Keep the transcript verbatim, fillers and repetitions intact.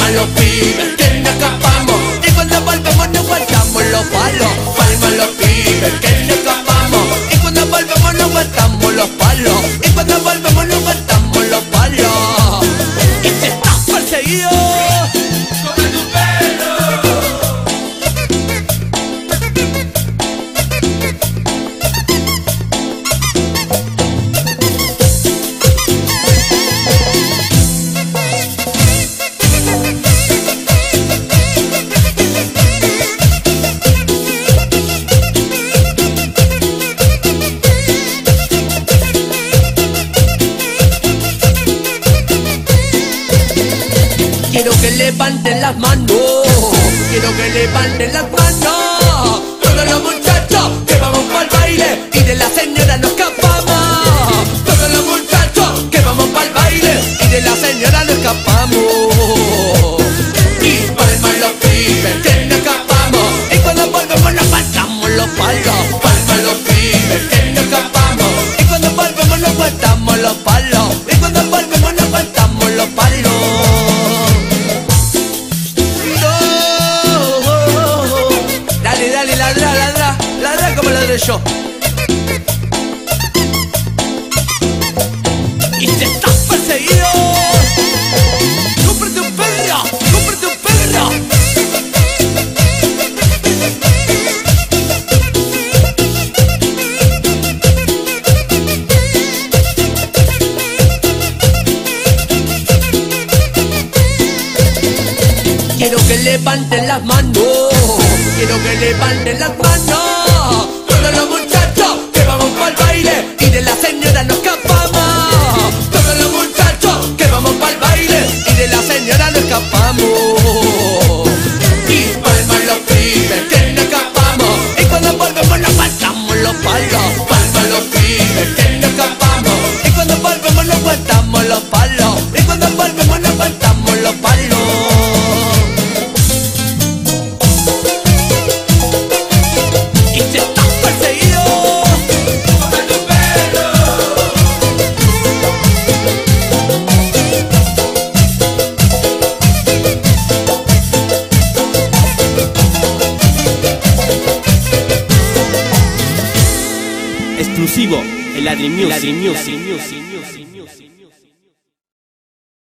palman los pibes que nos escapamos, y cuando volvemos nos guardamos los palos. Palman los pibes que nos escapamos, y cuando volvemos nos guardamos los palos. Y cuando volvemos nos guardamos los palos. Y si estás perseguido, ¡come tu pelo! quiero que levanten las manos, quiero que levanten las manos. Todos los muchachos que vamos pa'l baile y de la señora nos escapamos. Todos los muchachos que vamos pa'l baile y de la señora nos escapamos. Y palman los pibes que nos escapamos, y cuando volvemos nos faltamos los palos. Palman los pibes que nos escapamos, y cuando volvemos nos faltamos los palos. Y cuando volvemos nos faltamos los palos. Dale, dale, ladra, ladra, ladra como ladré yo. Y si estás perseguido, cómprate un perro, cómprate un perro. Quiero que levanten las manos, quiero que levanten las manos. Todos los muchachos que vamos pa'l baile y de la señora nos escapamos. Todos los muchachos que vamos pa'l baile y de la señora nos escapamos. Y palman los pibes que nos escapamos, y cuando volvemos nos faltamos los palos. Palman los pibes que nos escapamos, y cuando volvemos nos faltamos los palos. Y cuando volvemos nos faltamos los palos. Exclusivo, el Adri Music.